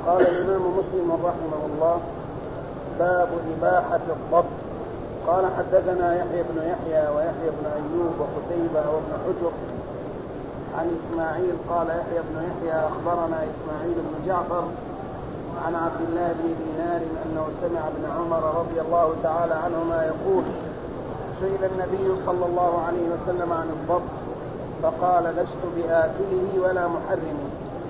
قال الإمام مسلم رحمه الله: باب إباحة الضب. قال: حدثنا يحيى بن يحيى ويحيى بن أيوب وقتيبة وابن حجر عن إسماعيل. قال يحيى بن يحيى: أخبرنا إسماعيل بن جعفر عن عبد الله بن دينار أنه سمع ابن عمر رضي الله تعالى عنهما يقول: سئل النبي صلى الله عليه وسلم عن الضب فقال: لست بآكله ولا محرمه.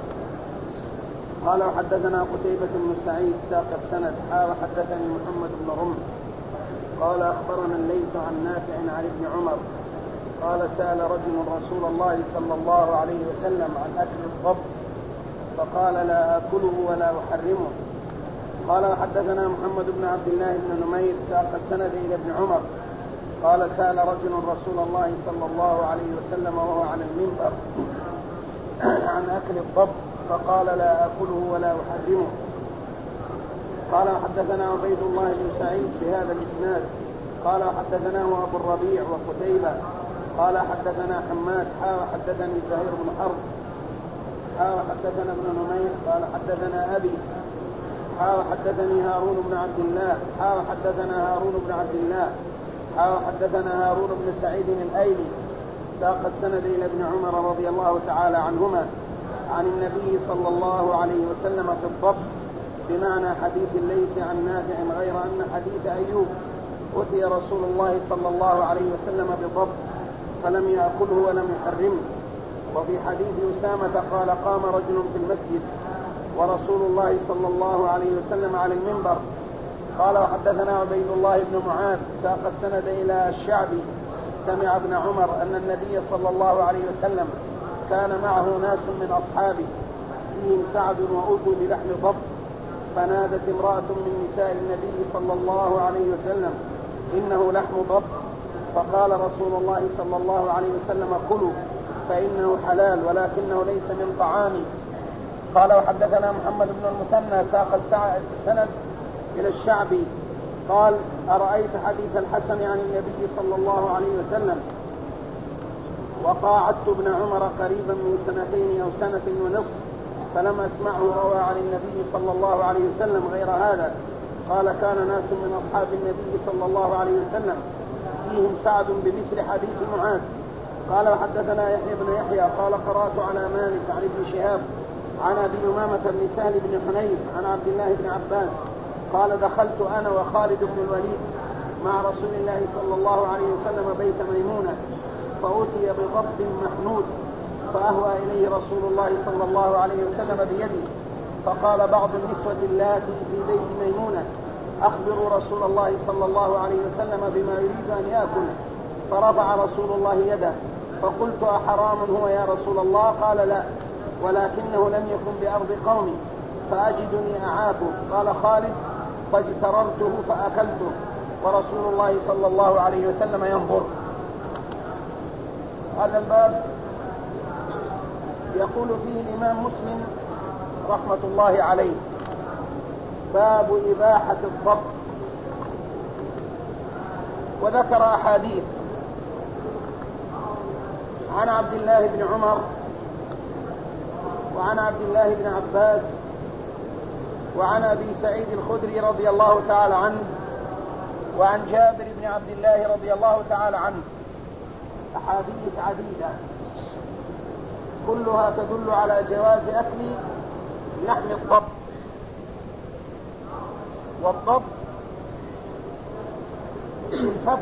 قال: وحدثنا قتيبة بن سعيد ساق السند. قال: حدثني محمد بن رمح قال: أخبرنا الليث عن نافع عن ابن عمر قال: سأل رجل رسول الله صلى الله عليه وسلم عن أكل الضب فقال: لا آكله ولا أحرمه. قال: وحدثنا محمد بن عبد الله بن نمير ساق السند إلى ابن عمر قال: سأل رجل رسول الله صلى الله عليه وسلم وهو على المنبر عن أكل الضب فقال: لا آكله ولا أحرمه. قال: وحدثنا عبيد الله بن سعيد بهذا الإسناد. قال: وحدثناه أبو الربيع وقتيبة قال: حدثنا حماد حدثني زهير بن حرب حدثنا ابن نمير قال: حدثنا أبي حدثني هارون بن عبد الله حدثنا هارون بن عبد الله حدثنا هارون بن سعيد الأيلي ساق السند إلى ابن عمر رضي الله تعالى عنهما عن النبي صلى الله عليه وسلم في الضب بمعنى حديث الليث عن نافع، غير أن حديث أيوب أتي رسول الله صلى الله عليه وسلم بضب فلم يأكله ولم يحرمه. وفي حديث أسامة قال: قام رجل في المسجد ورسول الله صلى الله عليه وسلم على المنبر. قال: وحدثنا عبيد الله بن معاذ ساق السند إلى الشعبي سمع ابن عمر أن النبي صلى الله عليه وسلم كان معه ناس من أصحابه فيهم سعد وأوتوا بلحم ضب فنادت امرأة من نساء النبي صلى الله عليه وسلم: إنه لحم ضب. فقال رسول الله صلى الله عليه وسلم: كلوا فإنه حلال ولكنه ليس من طعامي. قال: وحدثنا محمد بن المثنى ساق السند إلى الشعبي قال: أرأيت حديث الحسن عن النبي صلى الله عليه وسلم وقاعدت ابن عمر قريبا من 2 أو 1 ونصف سنة فلم أسمعه روى عن النبي صلى الله عليه وسلم غير هذا. قال: كان ناس من أصحاب النبي صلى الله عليه وسلم فيهم سعد بمثل حديث معاذ. قال: وحدثنا يحيى بن يحيى قال: قرأت على مالك عن ابن شهاب عن أبي أمامة بن سهل بن حنيف عن عبد الله بن عباس قال: دخلت أنا وخالد بن الوليد مع رسول الله صلى الله عليه وسلم بيت ميمونة فأتي بضب محنود فأهوى إليه رسول الله صلى الله عليه وسلم بيده. فقال بعض النسوة اللاتي في بيت ميمونة: أخبروا رسول الله صلى الله عليه وسلم بما يريد أن يأكل. فرفع رسول الله يده فقلت: أحرام هو يا رسول الله؟ قال: لا، ولكنه لم يكن بأرض قومي فأجدني أعافه. قال خالد: فاجتررته فأكلته ورسول الله صلى الله عليه وسلم ينظر. هذا الباب يقول فيه الإمام مسلم رحمة الله عليه: باب إباحة الضب. وذكر أحاديث عن عبد الله بن عمر وعن عبد الله بن عباس وعن أبي سعيد الخدري رضي الله تعالى عنه وعن جابر بن عبد الله رضي الله تعالى عنه، أحاديث عديدة كلها تدل على جواز أكل لحم الضب. والضب بالفتح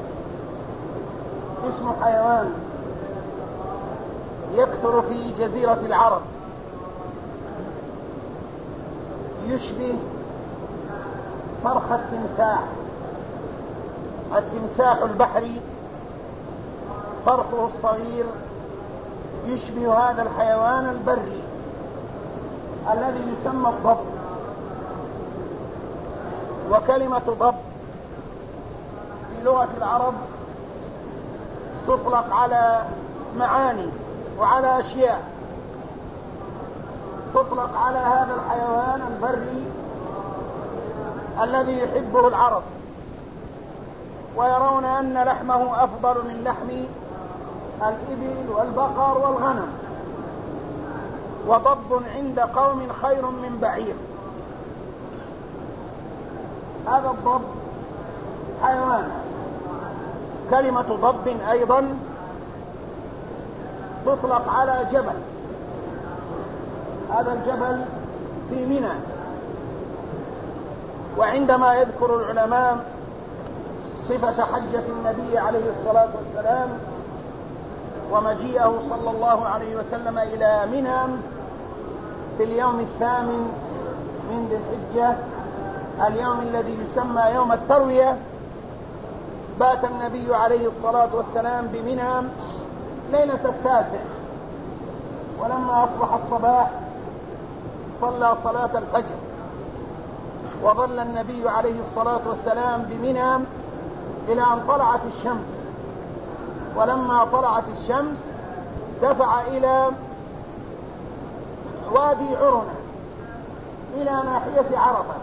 اسم حيوان يكثر في جزيرة العرب، يشبه فرخ التمساح البحري، فرخه الصغير يشبه هذا الحيوان البري الذي يسمى الضب. وكلمة ضب في لغة العرب تطلق على معاني وعلى أشياء. تطلق على هذا الحيوان البري الذي يحبه العرب ويرون أن لحمه أفضل من لحم الإبل والبقر والغنم. وضب عند قوم خير من بعير. هذا الضب حيوان. كلمة ضب أيضا تطلق على جبل. هذا الجبل في منى. وعندما يذكر العلماء صفة حجة النبي عليه الصلاة والسلام ومجيئه صلى الله عليه وسلم إلى منى في اليوم الثامن من ذي الحجة، اليوم الذي يسمى يوم التروية، بات النبي عليه الصلاة والسلام بمنى ليلة التاسع، ولما أصبح الصباح صلى صلاة الفجر، وظل النبي عليه الصلاة والسلام بمنى إلى أن طلعت الشمس. ولما طلعت الشمس دفع إلى وادي عرنة إلى ناحية عرفة.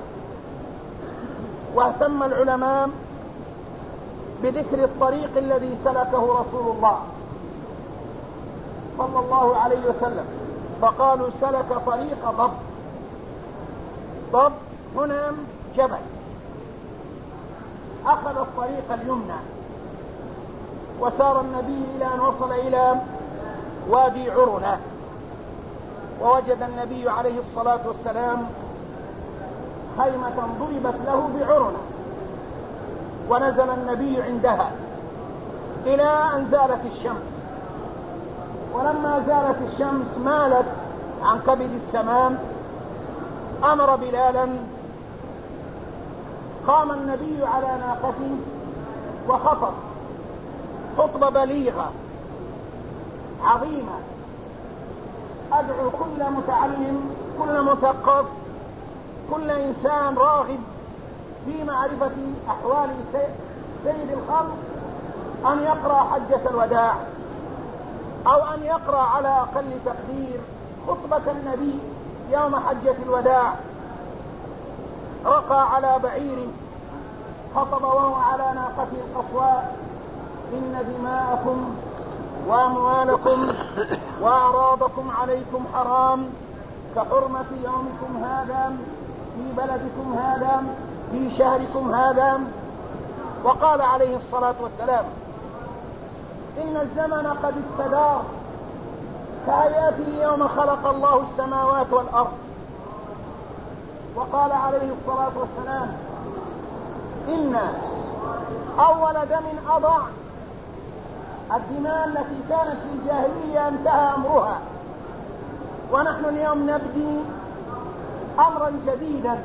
واهتم العلماء بذكر الطريق الذي سلكه رسول الله صلى الله عليه وسلم، فقالوا سلك طريق ضب. ضب هنا جبل. أخذ الطريق اليمنى وسار النبي إلى أن وصل إلى وادي عرنة، ووجد النبي عليه الصلاة والسلام خيمة ضربت له بعرنة، ونزل النبي عندها إلى أن زالت الشمس. ولما زالت الشمس مالت عن كبد السماء، أمر بلالا. قام النبي على ناقته وخطب خطبة بليغة عظيمة: أدعو كل متعلم، كل مثقف، كل إنسان راغب في معرفة أحوال سيد الخلق أن يقرأ حجة الوداع، أو أن يقرأ على أقل تقدير خطبة النبي يوم حجة الوداع. رقى على بعير، خطب وهو على ناقته القصواء: إن دماءكم وأموالكم وأعراضكم عليكم حرام كحرمة يومكم هذا في بلدكم هذا في شهركم هذا. وقال عليه الصلاة والسلام: إن الزمن قد استدار كهيئته يوم خلق الله السماوات والأرض. وقال عليه الصلاة والسلام: إن أول دم أضع الدماء التي كانت في الجاهلية انتهى أمرها، ونحن اليوم نبدي أمرا جديدا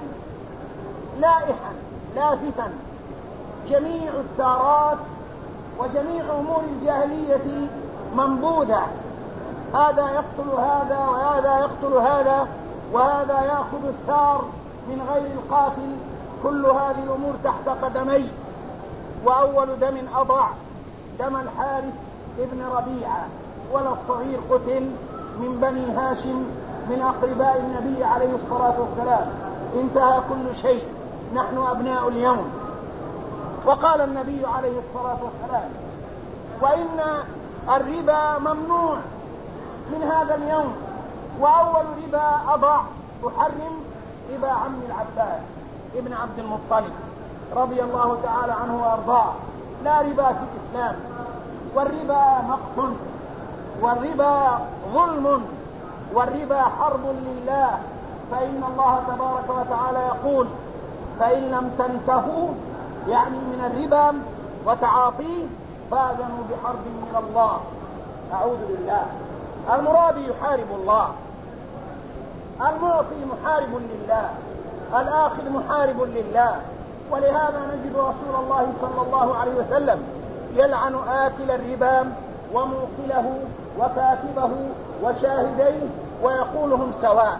لائحا لافتا. جميع الثارات وجميع أمور الجاهلية منبوذة، هذا يقتل هذا وهذا يقتل هذا وهذا يأخذ الثار من غير القاتل، كل هذه الأمور تحت قدمي. وأول دم أضع دم الحارث ابن ربيعة، ولا الصغير قتل من بني هاشم من أقرباء النبي عليه الصلاة والسلام. انتهى كل شيء، نحن أبناء اليوم. وقال النبي عليه الصلاة والسلام: وإن الربا ممنوع من هذا اليوم، وأول ربا أضع أحرم ربا عم العباس ابن عبد المطلب رضي الله تعالى عنه وأرضاه. لا ربا في الإسلام، والربا مقت، والربا ظلم، والربا حرب لله. فإن الله تبارك وتعالى يقول: فإن لم تنتهوا، يعني من الربا وتعاطيه، فاذنوا بحرب من الله. أعوذ بالله. المرابي يحارب الله، المعطي محارب لله، الآخذ محارب لله. ولهذا نجد رسول الله صلى الله عليه وسلم يلعن آكل الربا وموكله وكاتبه وشاهديه ويقول: هم سواء.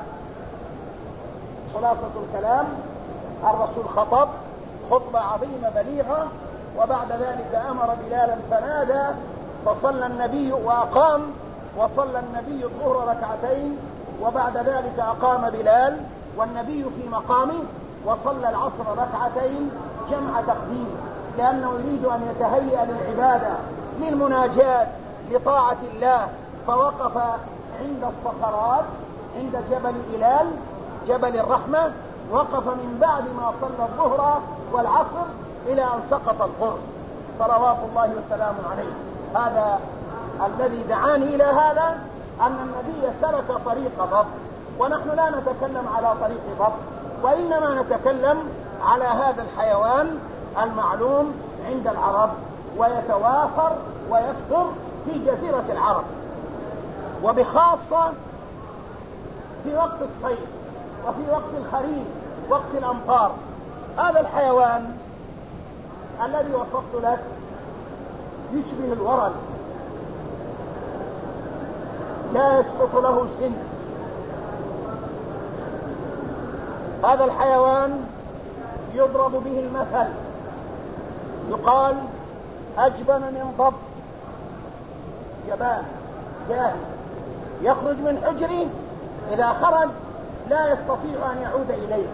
خلاصة الكلام: الرسول خطب خطبة عظيمة بليغة، وبعد ذلك أمر بلالا فنادى، فصلى النبي وأقام، وصلى النبي الظهر ركعتين، وبعد ذلك أقام بلال والنبي في مقامه، وصلى العصر ركعتين جمع تقديم، لأنه يريد أن يتهيأ للعبادة، للمناجاة، لطاعة الله. فوقف عند الصخرات عند جبل إلال جبل الرحمة، وقف من بعد ما صلى الظهر والعصر إلى أن سقط القرص صلوات الله وسلامه عليه. هذا الذي دعاني إلى هذا، أن النبي سلك طريق ضبط، ونحن لا نتكلم على طريق ضبط، وإنما نتكلم على هذا الحيوان المعلوم عند العرب، ويتوافر ويكثر في جزيرة العرب، وبخاصة في وقت الصيف وفي وقت الخريف وقت الأمطار. هذا الحيوان الذي وصفت لك يشبه الورل، لا يسقط له سن. هذا الحيوان يضرب به المثل، يقال أجبن من ضب، جبان جاهل يخرج من حجره، إذا خرج لا يستطيع أن يعود إليه.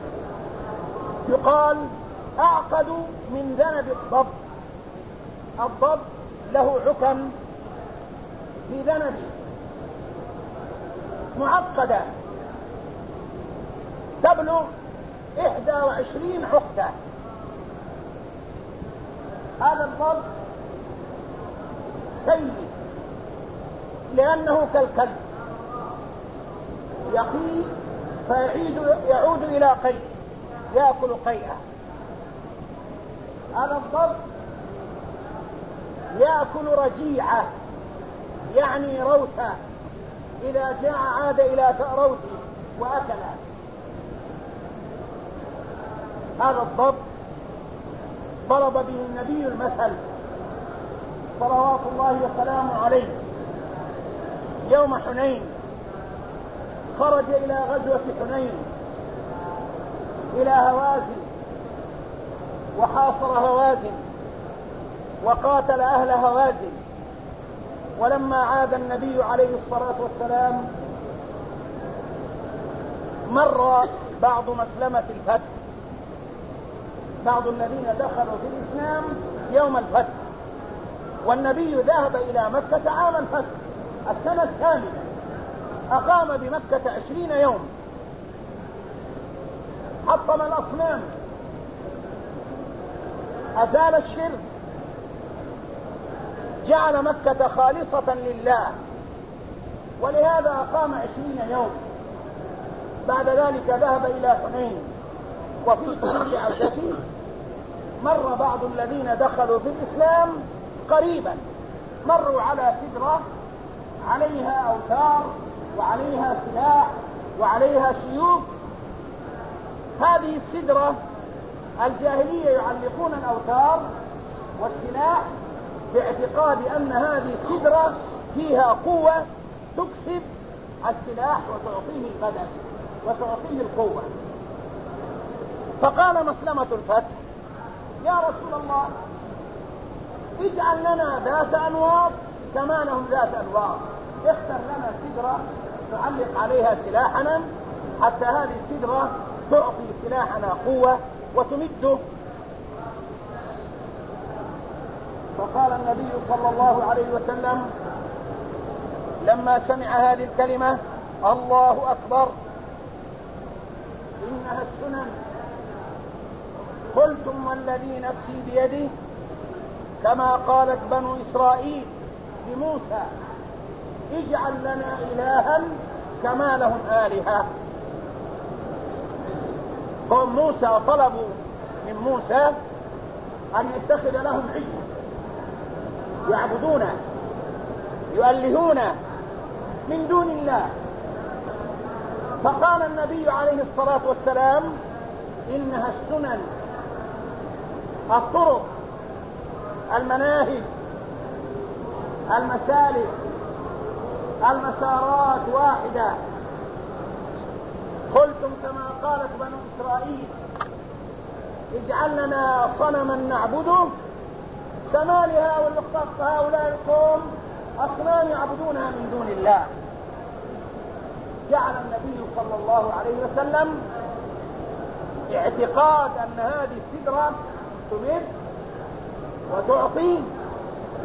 يقال أعقد من ذنب الضب. الضب له عكم في ذنبه معقدة تبلغ 21 عقدة. هذا الضب سيء لأنه كالكلب، يقي فيعود إلى قيء، يأكل قيئة. هذا الضب يأكل رجيعة، يعني روثة، إذا جاء عاد إلى روثه وأكله. هذا الضب ضرب به النبي المثل صلوات الله وسلامه عليه يوم حنين. خرج إلى غزوة حنين إلى هوازن، وحاصر هوازن وقاتل أهل هوازن. ولما عاد النبي عليه الصلاة والسلام مر بعض مسلمة الفتح، بعض الذين دخلوا في الإسلام يوم الفتح، والنبي ذهب إلى مكة عام الفتح السنة الثامنة، أقام بمكة 20 يوم، حطم الأصنام، أزال الشرك، جعل مكة خالصة لله، ولهذا أقام 20 يوم. بعد ذلك ذهب إلى حنين، وفي طريق عودته مر بعض الذين دخلوا في الإسلام قريبا، مروا على سدرة عليها أوتار وعليها سلاح وعليها سيوف. هذه السدرة الجاهلية يعلقون الأوتار والسلاح باعتقاد أن هذه السدرة فيها قوة تكسب السلاح وتعطيه البدن وتعطيه القوة. فقال مسلمة الفتح: يا رسول الله، اجعل لنا ذات أنواط كما لهم ذات أنواط، اختر لنا سدرة تعلق عليها سلاحنا حتى هذه السدرة تعطي سلاحنا قوة وتمده. فقال النبي صلى الله عليه وسلم لما سمع هذه الكلمة: الله أكبر، إنها السنن. قلتم والذي نفسي بيده، كما قالت بنو إسرائيل لموسى: اجعل لنا إلها كما لهم آلهة. قوم موسى طلبوا من موسى أن يتخذ لهم عجل يعبدونه يؤلهونه من دون الله. فقال النبي عليه الصلاة والسلام: إنها السنن، الطرق، المناهج، المسالك، المسارات واحدة. قلتم كما قالت بنو إسرائيل: اجعل لنا صنما نعبده، كما لهؤلاء القوم أصنام يعبدونها من دون الله. جعل النبي صلى الله عليه وسلم اعتقاد أن هذه السدرة تمد وتعطي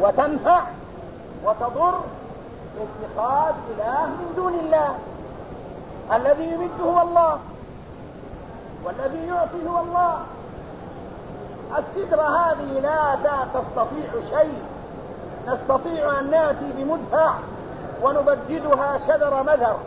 وتنفع وتضر اتخاذ إله من دون الله. الذي يمد هو الله، والذي يعطي هو الله. السدرة هذه لا تستطيع شيء، نستطيع أن نأتي بمدفع ونبددها شجر مذر،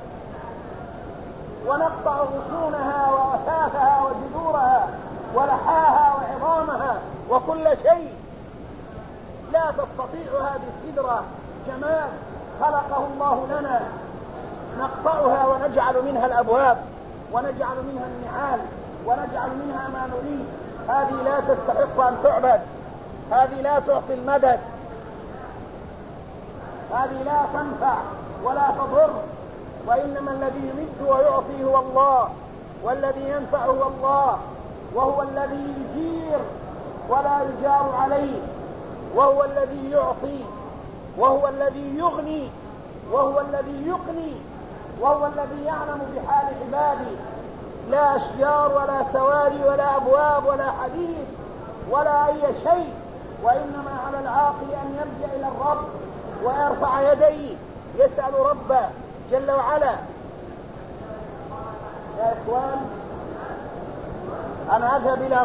ونقطع غصونها وأثاثها وجذورها ولحاها وعظامها وكل شيء. لا تستطيع هذه السدرة، جمال خلقه الله لنا، نقطعها ونجعل منها الأبواب ونجعل منها النعال ونجعل منها ما نريد. هذه لا تستحق أن تعبد، هذه لا تعطي المدد، هذه لا تنفع ولا تضر. وإنما الذي يمد ويعطي هو الله، والذي ينفع هو الله، وهو الذي يجير ولا يجار عليه، وهو الذي يعطي، وهو الذي يغني، وهو الذي يقني، وهو الذي يعلم بحال عباده. لا أشجار ولا سواري ولا أبواب ولا حديد ولا أي شيء، وإنما على العاقل أن يرجع إلى الرب ويرفع يديه يسأل ربه جل وعلا. يا إخوان، أنا أذهب إلى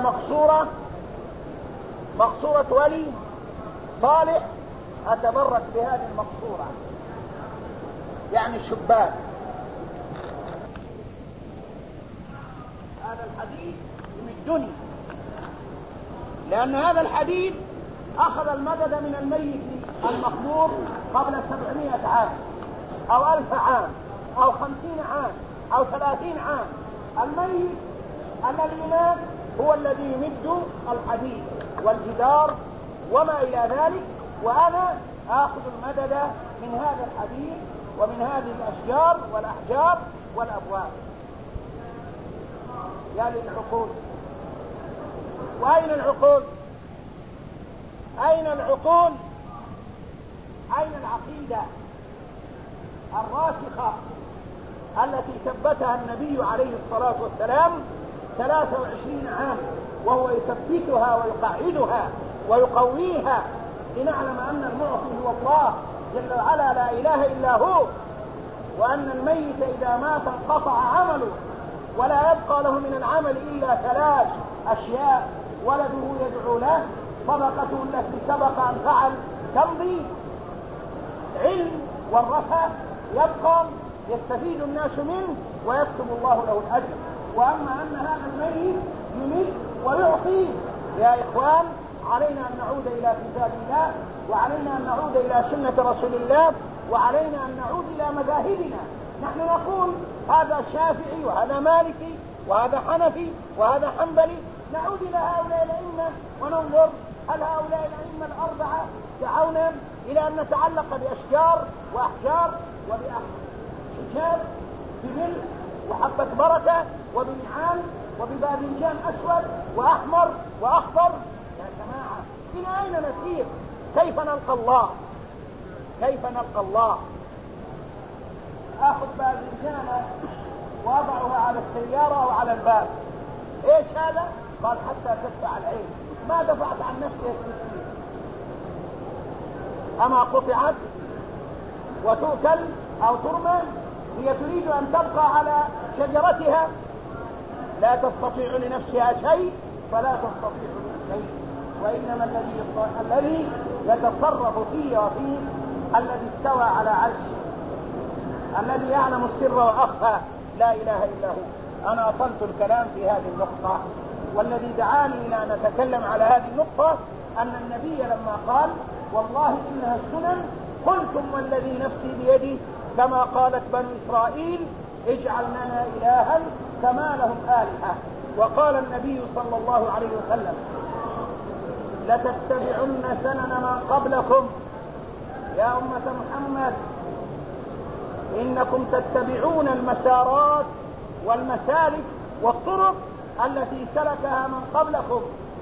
مقصورة ولي صالح، أتبرك بهذه المقصورة، يعني الشباك. هذا الحديد يمدني، لأن هذا الحديد أخذ المدد من الميت المقبور قبل 700 عام أو 1000 عام أو 50 عام أو 30 عام. الميت الذي مات هو الذي يمد الحديد والجدار وما إلى ذلك، وأنا آخذ المدد من هذا الحديد ومن هذه الأشجار والأحجار والأبواب. يا للعقول! وأين العقول؟ أين العقول؟ أين العقيدة الراسخة التي ثبتها النبي عليه الصلاة والسلام 23 عام، وهو يثبتها ويقعدها ويقويها لنعلم أن المعطي هو الله جل وعلا لا إله إلا هو، وأن الميت إذا مات انقطع عمله ولا يبقى له من العمل إلا 3 أشياء: ولده يدعو له، صدقته التي سبق أن فعل تمضي، علم ورثه يبقى يستفيد الناس منه ويكتب الله له الأجر. وأما أن هذا الميت يمد ويعطي، يا إخوان، علينا أن نعود إلى كتاب الله، وعلينا أن نعود إلى سنة رسول الله، وعلينا أن نعود إلى مذاهبنا. نحن نقول هذا شافعي وهذا مالكي وهذا حنفي وهذا حنبلي. نعود إلى هؤلاء الأئمة وننظر هل هؤلاء الأئمة الأربعة دعونا إلى أن نتعلق بأشجار وأحجار وبحجاب بملح وحبة بركة وبنعام وبباذنجان أسود وأحمر وأخضر؟ يا جماعة، إلى أين نسير؟ كيف نلقى الله؟ كيف نلقى الله؟ آخذ باذنجانة وأضعها على السيارة أو على الباب. إيش هذا؟ قال حتى تدفع العين. ما دفعت عن نفسك المسكين؟ أما قطعت وتؤكل أو ترمى؟ هي تريد أن تبقى على شجرتها، لا تستطيع لنفسها شيء فلا تستطيع لي شيء. وإنما الذي يتصرف فيه وفيه الذي استوى على عرشه، الذي يعلم السر وأخفى، لا إله إلا هو. أنا أطلت الكلام في هذه النقطة، والذي دعاني إلى أن أتكلم على هذه النقطة أن النبي لما قال: والله إنها السنن، قلتم والذي نفسي بيدي كما قالت بنو إسرائيل اجعل لنا إلها كما لهم آلهة. وقال النبي صلى الله عليه وسلم: لتتبعن سنن من قبلكم يا أمة محمد، إنكم تتبعون المسارات والمسالك والطرق التي سلكها من قبلكم.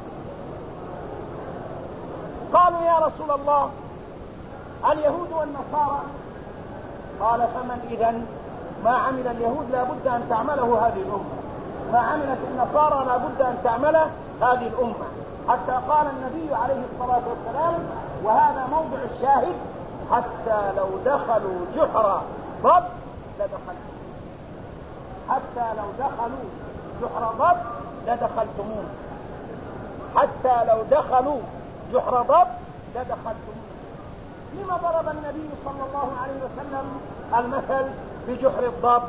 قالوا: يا رسول الله، اليهود والنصارى؟ قال: فمن إذن؟ ما عمل اليهود لا بد أن تعمله هذه الأمة، ما عملت النصارى لا بد أن تعمله هذه الأمة. حتى قال النبي عليه الصلاة والسلام، وهذا موضع الشاهد: حتى لو دخلوا جحر ضب لدخلوا. حتى لو دخلوا جحر ضب لدخلتموه، حتى لو دخلوا جحر ضب لدخلتموه. لما ضرب النبي صلى الله عليه وسلم المثل بجحر الضب؟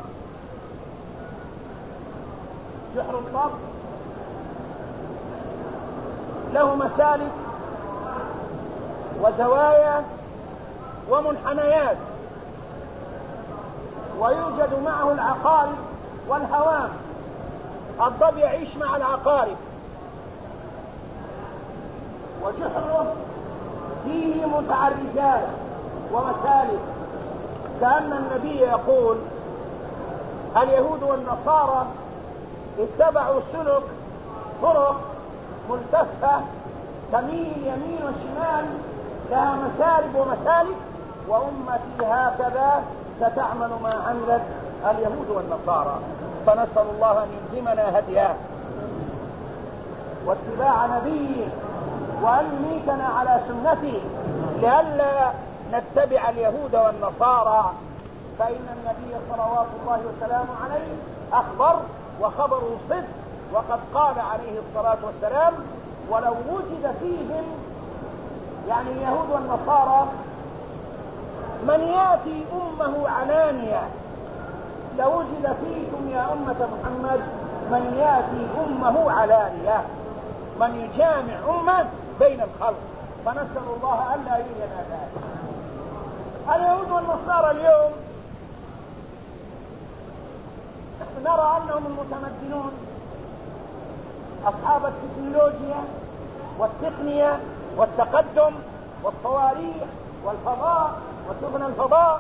جحر الضب له مسالك وزوايا ومنحنيات، ويوجد معه العقارب والهوام. الضب يعيش مع العقارب، وجحره فيه متعرجات ومسالك، كأن النبي يقول اليهود والنصارى اتبعوا سلك طرق ملتفة تميل يمين وشمال لها مسالب ومسالك، وأمتي هكذا ستعمل ما عملت اليهود والنصارى. فنسأل الله أن يلزمنا هديه واتباع نبيه، وأن يميتنا على سنته، لئلا نتبع اليهود والنصارى. فإن النبي صلوات الله وسلامه عليه أخبر وخبره صدق، وقد قال عليه الصلاة والسلام: ولو وجد فيهم، يعني اليهود والنصارى، من ياتي أمه علانية، لوجد فيكم يا أمة محمد من ياتي أمه علانية، من يجامع أمه بين الخلق. فنسأل الله ألا يرينا ذلك. اليهود والنصارى اليوم نرى أنهم المتمدنون، أصحاب التكنولوجيا والتقنية والتقدم والصواريخ والفضاء وسفن الفضاء.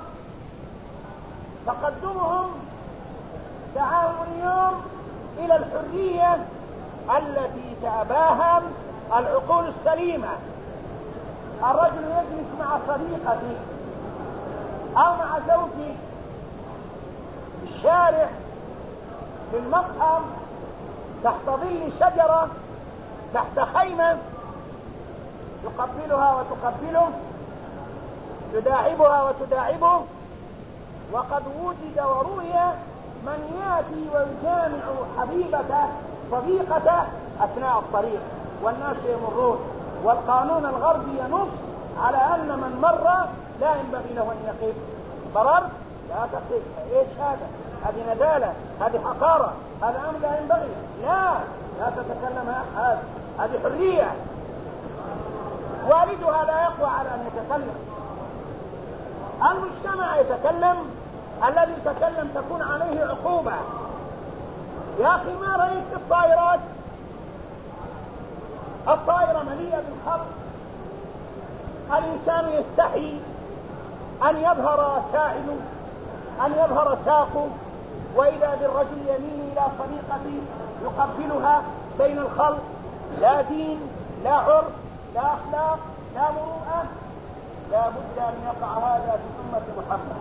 تقدمهم دعاهم اليوم إلى الحرية التي تأباها العقول السليمة. الرجل يجلس مع صديقته أو مع زوجه في الشارع، في المطعم، تحت ظل شجرة، تحت خيمة، يقبلها وتقبله، يداعبها وتداعبه. وقد وجد وروي من ياتي ويجامع حبيبته صديقته أثناء الطريق والناس يمرون، والقانون الغربي ينص على أن من مر لا ينبغي له أن يقف. مررت لا تقف، ايش هذه ندالة، هذه حقارة، هذا أمر لا ينبغي، لا تتكلم أحد، هذه حرية. والدها لا يقوى على أن يتكلم، المجتمع يتكلم، الذي يتكلم تكون عليه عقوبة. يا أخي ما رأيت الطائرات؟ الطائرة مليئة بالخط، الإنسان يستحي أن يظهر ساعده، أن يظهر ساقه، وإذا بالرجل يميل إلى صديقته يقبلها بين الخلق. لا دين، لا عرف، لا أخلاق، لا مروءة. لا بد أن يقع هذا في أمة محمد،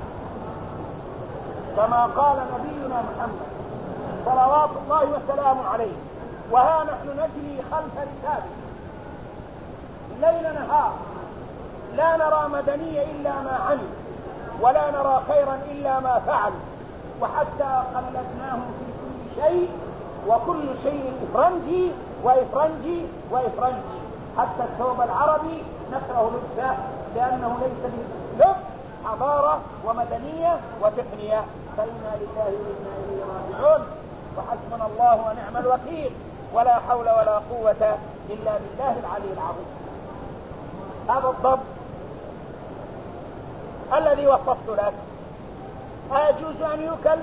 كما قال نبينا محمد صلوات الله وسلامه عليه: وها نحن نجري خلف ركابه ليل نهار، لا نرى مدني إلا ما عمل، ولا نرى خيرا إلا ما فعل، وحتى قلدناهم في كل شيء، وكل شيء إفرنجي وإفرنجي وإفرنجي، حتى الثوب العربي نكره لبسه لأنه ليس لبس حضارة ومدنية وتقنية. فإنا لله وإنا إليه راجعون، وحسبنا الله ونعم الوكيل، ولا حول ولا قوة إلا بالله العلي العظيم. هذا الضب الذي وصفت لك أيجوز أن يؤكل؟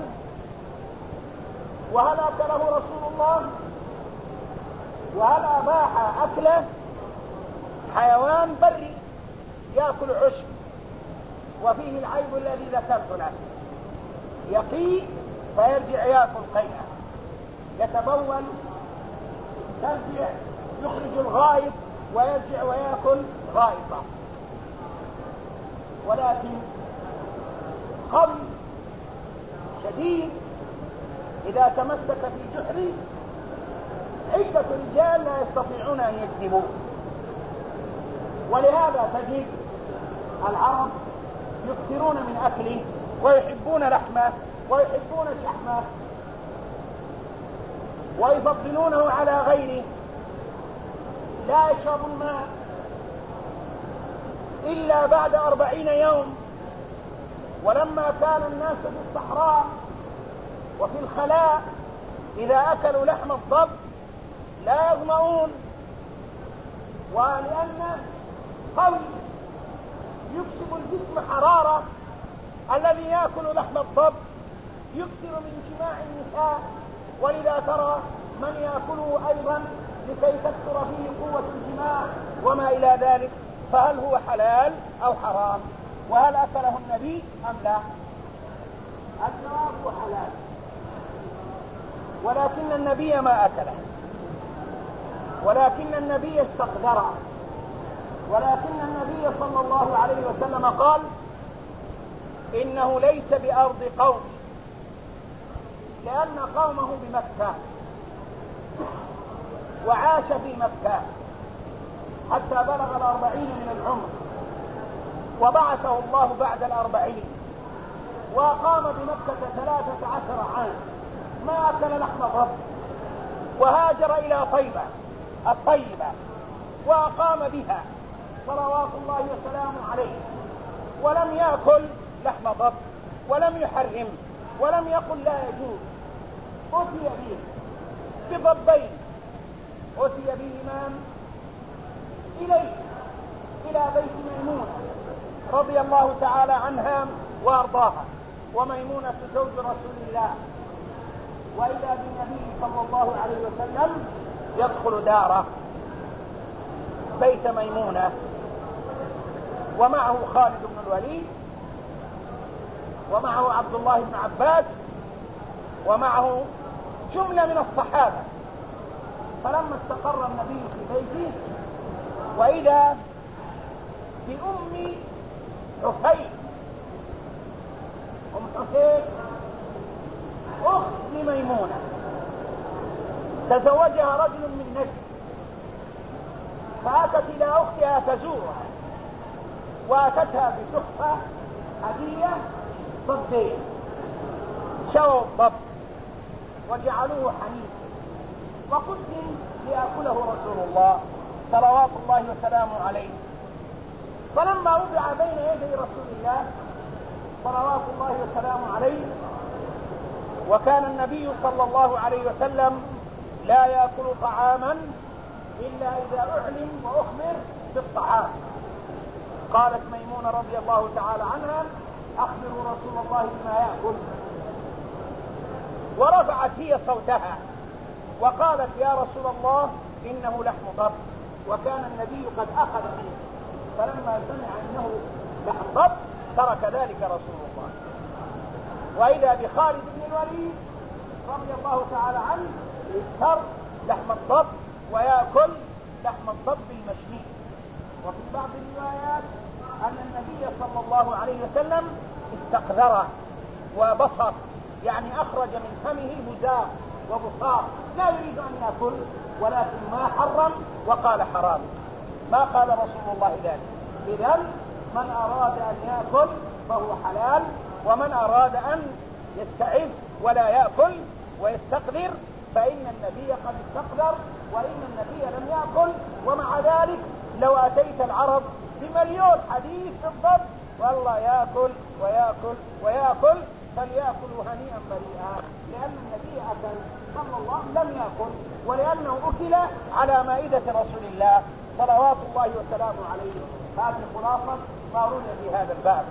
وهل أكله رسول الله؟ وهل أباح أكله؟ حيوان بري يأكل عشب، وفيه العيب الذي ذكرت لك، يقي فيرجع يأكل قيئا، يتبول، يرجع يخرج الغائط ويرجع ويأكل غائطا. ولكن قوي شديد إذا تمسك في جحره عدة رجال لا يستطيعون أن يكذبوه. ولهذا تجد العرب يكثرون من أكله ويحبون لحمه ويحبون شحمه، ويفضلونه على غيره، لا يشرب الماء إلا بعد 40 يوم. ولما كان الناس في الصحراء وفي الخلاء إذا أكلوا لحم الضب لا يظمؤون، ولأن قوي يكسب الجسم حرارة، الذي يأكل لحم الضب يكثر من جماع النساء، ولذا ترى من يأكله أيضا لكي تكثر فيه قوة الجماع وما إلى ذلك. فهل هو حلال أو حرام؟ وهل أكله النبي أم لا؟ الجواب هو حلال، ولكن النبي ما أكله، ولكن النبي استقدره، ولكن النبي صلى الله عليه وسلم قال إنه ليس بأرض قوم، لأن قومه بمكة وعاش في مكة حتى بلغ 40 من العمر، وبعثه الله بعد 40 وقام بمكة 13 عام، ما أكل لحم ضب، وهاجر إلى طيبة الطيبة وأقام بها صلوات الله وسلامه عليه، ولم يأكل لحم ضب ولم يحرم ولم يقل لا يجوز. أتي به بضبين، أتي بهما إلى بيت ميمونة رضي الله تعالى عنها وأرضاها، وميمونة زوج رسول الله، وإذا بالنبي صلى الله عليه وسلم يدخل داره بيت ميمونة، ومعه خالد بن الوليد، ومعه عبد الله بن عباس، ومعه جملة من الصحابة. فلما استقر النبي في بيته وإذا بأم حسين، أم حسين أخت لميمونة، تزوجها رجل من نجد، فأتت إلى أختها تزورها، وأتتها بتحفة هدية ضبين، شووا الضب وجعلوه حنيف وقدم ليأكله رسول الله صلوات الله وسلامه عليه. فلما وضع بين يدي رسول الله صلوات الله وسلامه عليه، وكان النبي صلى الله عليه وسلم لا يأكل طعاما إلا إذا أعلم وأخبر بالطعام، قالت ميمونة رضي الله تعالى عنها أخبروا رسول الله بما يأكل، ورفعت هي صوتها وقالت يا رسول الله إنه لحم ضب، وكان النبي قد أخذ منه، فلما سمع أنه لحم ضب ترك ذلك رسول الله. وإذا بخالد بن الوليد رضي الله تعالى عنه يشتر لحم الضب ويأكل لحم الضب المشوي. وفي بعض الروايات أن النبي صلى الله عليه وسلم استقذره وبصر، يعني أخرج من فمه بزاق وبصار، لا يريد أن يأكل، ولكن ما حرم وقال حرام، ما قال رسول الله ذلك. إذن من أراد أن يأكل فهو حلال، ومن أراد أن يستعذ ولا يأكل ويستقذر فإن النبي قد استقذر، وإن النبي لم يأكل. ومع ذلك لو أتيت العرب بمليون حديث بالضبط والله يأكل ويأكل ويأكل، فليأكلوا هنيئا بريئا، لأن النبي أكل صلى الله لم يأكل، ولأنه أكل على مائدة رسول الله صلوات الله وسلامه عليه. هذه خلاصة ما روي في هذا الباب.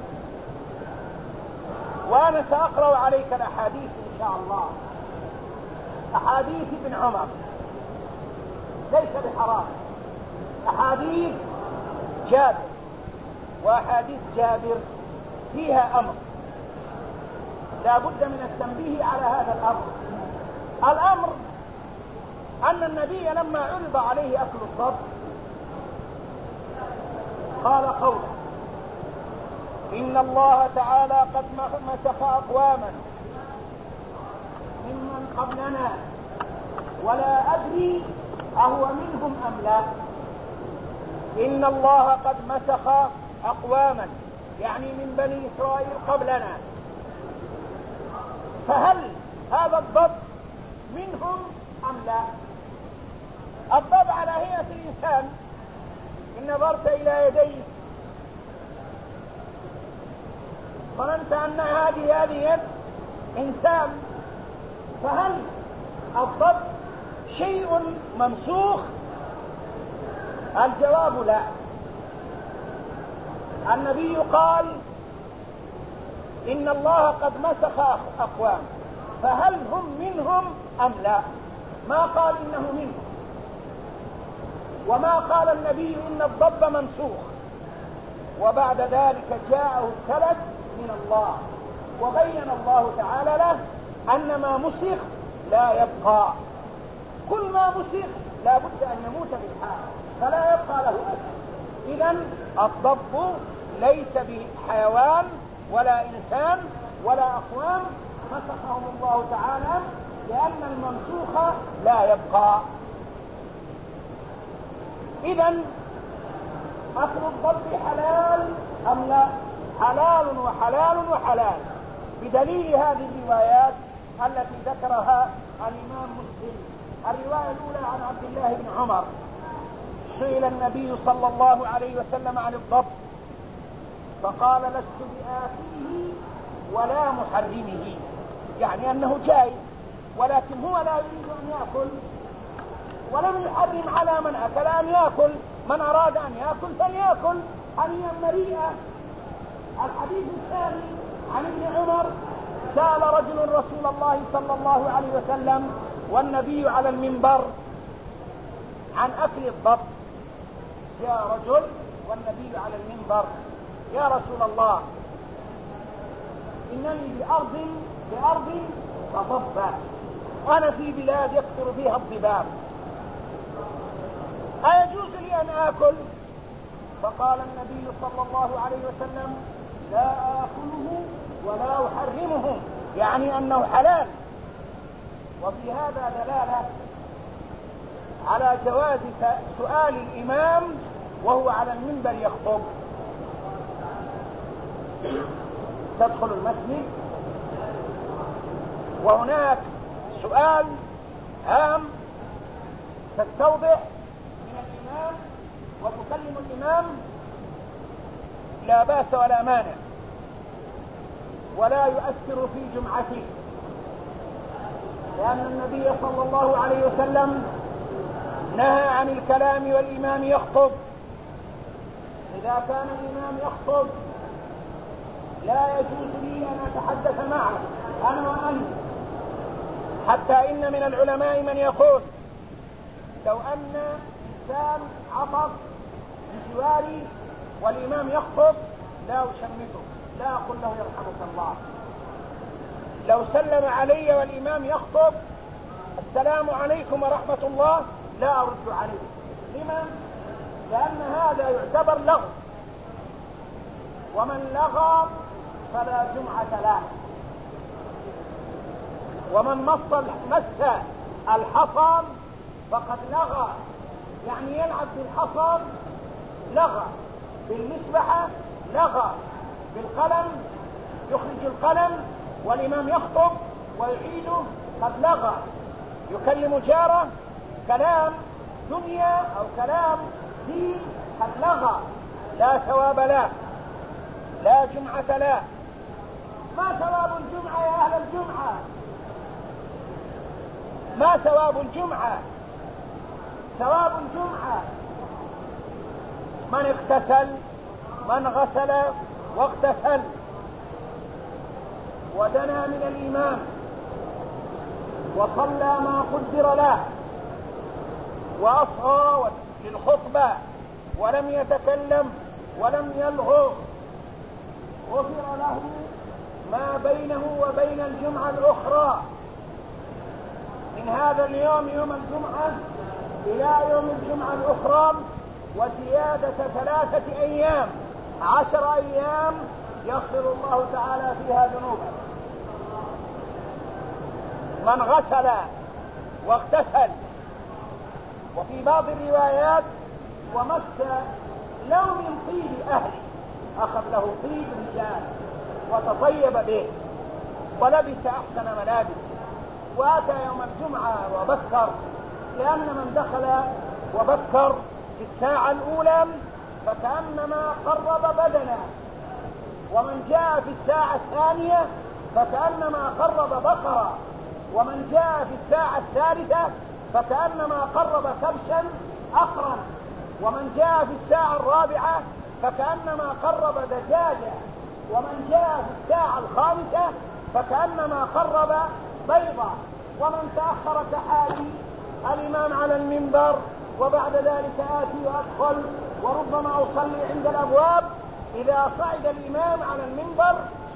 وأنا سأقرأ عليك الأحاديث إن شاء الله، أحاديث ابن عمر ليس بحرام، أحاديث جابر، وأحاديث جابر فيها أمر لا بد من التنبيه على هذا الأمر. الأمر أن النبي لما عرض عليه أكل الضب قال قوله إن الله تعالى قد مسخ أقواما ممن قبلنا ولا أدري أهو منهم أم لا. إن الله قد مسخ أقواما يعني من بني إسرائيل قبلنا، فهل هذا الضب منهم أم لا؟ الضب على هيئة الإنسان، إن نظرت إلى يديه ظننت أن هذه يد إنسان، فهل الضب شيء ممسوخ؟ الجواب لا. النبي قال إن الله قد مسخ أقوام، فهل هم منهم أم لا؟ ما قال إنه منهم، وما قال النبي إن الضب منسوخ. وبعد ذلك جاءه الثلج من الله، وبين الله تعالى له أن ما مسخ لا يبقى، كل ما مسخ لا بد أن يموت بالحال، فلا يبقى له أثر. إذن الضب ليس بحيوان ولا إنسان ولا أقوام، مسخهم الله تعالى لأن الممسوخ لا يبقى. إذن أكل الضب حلال أم لا؟ حلال وحلال وحلال، بدليل هذه الروايات التي ذكرها الإمام مسلم. الرواية الأولى عن عبد الله بن عمر: سئل النبي صلى الله عليه وسلم عن الضب فقال: لست بآكله ولا محرمه، يعني أنه جائز، ولكن هو لا يريد أن يأكل، ولم يحرم على من أكل أن يأكل، من أراد أن يأكل فليأكل هنيئا مريئا. الحديث الثاني عن ابن عمر: سأل رجل رسول الله صلى الله عليه وسلم والنبي على المنبر عن أكل الضب. جاء رجل والنبي على المنبر: يا رسول الله، إنني بأرض فضب، وأنا في بلاد يكثر فيها الضباب، أيجوز لي أن آكل؟ فقال النبي صلى الله عليه وسلم: لا آكله ولا أحرمه، يعني أنه حلال. وفي هذا دلالة على جواز سؤال الإمام وهو على المنبر يخطب. تدخل المسجد وهناك سؤال هام تستوضح من الإمام وتكلم الإمام، لا بأس ولا مانع، ولا يؤثر في جمعته، لأن النبي صلى الله عليه وسلم نهى عن الكلام والإمام يخطب. إذا كان الإمام يخطب لا يجوز لي أن أتحدث معه أنا وأنت، حتى إن من العلماء من يقول لو أن إنسان عطف بجواري والإمام يخطب لا أشمته، لا أقول له يرحمك الله. لو سلم علي والإمام يخطب: السلام عليكم ورحمة الله، لا أرد عليه. لما؟ لأن هذا يعتبر لغو، ومن لغى فلا جمعة له. ومن مس الحصى فقد لغى، يعني يلعب بالحصى لغى، بالمسبحة لغى، بالقلم يخرج القلم والإمام يخطب ويعيده قد لغى، يكلم جاره كلام دنيا أو كلام دين قد لغى، لا ثواب له، لا جمعة له. ما ثواب الجمعة يا أهل الجمعة؟ ما ثواب الجمعة؟ ثواب الجمعة من اغتسل، من غسل واغتسل ودنا من الإمام وصلى ما قدر له وأصغى للخطبة ولم يتكلم ولم يلغو، غفر له ما بينه وبين الجمعة الأخرى، من هذا اليوم يوم الجمعة إلى يوم الجمعة الأخرى، وزيادة 3 أيام، 10 أيام يغفر الله تعالى فيها ذنوبه. من غسل واغتسل، وفي بعض الروايات ومس لو من طيب أهله، أخذ له طيب رجال وتطيب به ولبس أحسن ملابس وأتى يوم الجمعة وبكر، لأن من دخل وبكر في الساعة الأولى فكأنما قرب بدنا، ومن جاء في الساعة الثانية فكأنما قرب بقرة، ومن جاء في الساعة الثالثة فكأنما قرب كبشا أقرا، ومن جاء في الساعة الرابعة فكأنما قرب دجاجة، ومن جاء في الساعة الخامسة فكأنما قرب بيضة. ومن تأخر كحالي الإمام على المنبر وبعد ذلك آتي وأدخل وربما أصلي عند الأبواب، إذا صعد الإمام على المنبر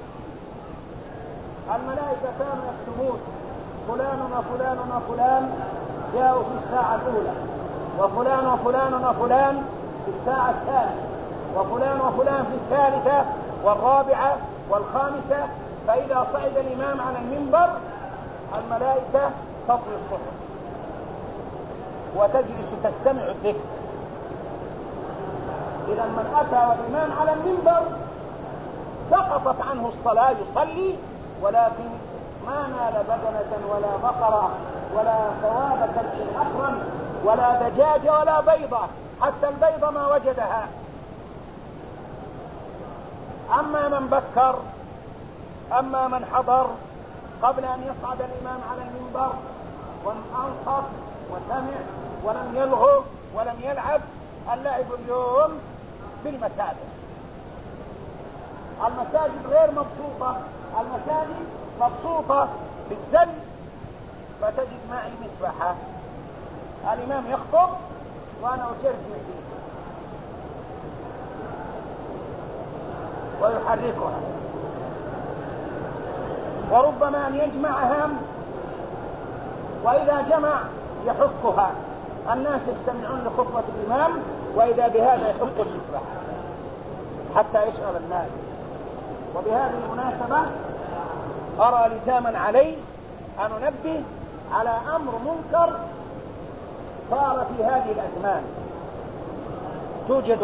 الملائكة كانوا يكتبون فلان وفلان وفلان جاءوا في الساعة الأولى، وفلان وفلان وفلان في الساعة الثانية، وفلان وفلان في الثالثة والرابعة والخامسة. فإذا صعد الإمام على المنبر الملائكة تطوي الصحف وتجلس تستمع الذكر. إذا من أتى والإمام على المنبر سقطت عنه الصلاة، يصلي ولكن ما نال بدنة ولا بقرة ولا ثواب كبش أقرن ولا دجاجة ولا بيضة، حتى البيضة ما وجدها. أما من بكر، أما من حضر قبل أن يصعد الإمام على المنبر وانصت وسمع ولم يلغو ولم يلعب. اللعب اليوم في المساجد، المساجد غير مبسوطة، المساجد مبسوطة بالزن. فتجد معي مسبحة الإمام يخطب وأنا أشرجم فيه ويحركها، وربما أن يجمعها، وإذا جمع يحكها. الناس يستمعون لخطبة الإمام وإذا بهذا يحك المسبحة حتى يشغل الناس. وبهذه المناسبة أرى لزاما علي أن أنبه على أمر منكر صار في هذه الأزمان. توجد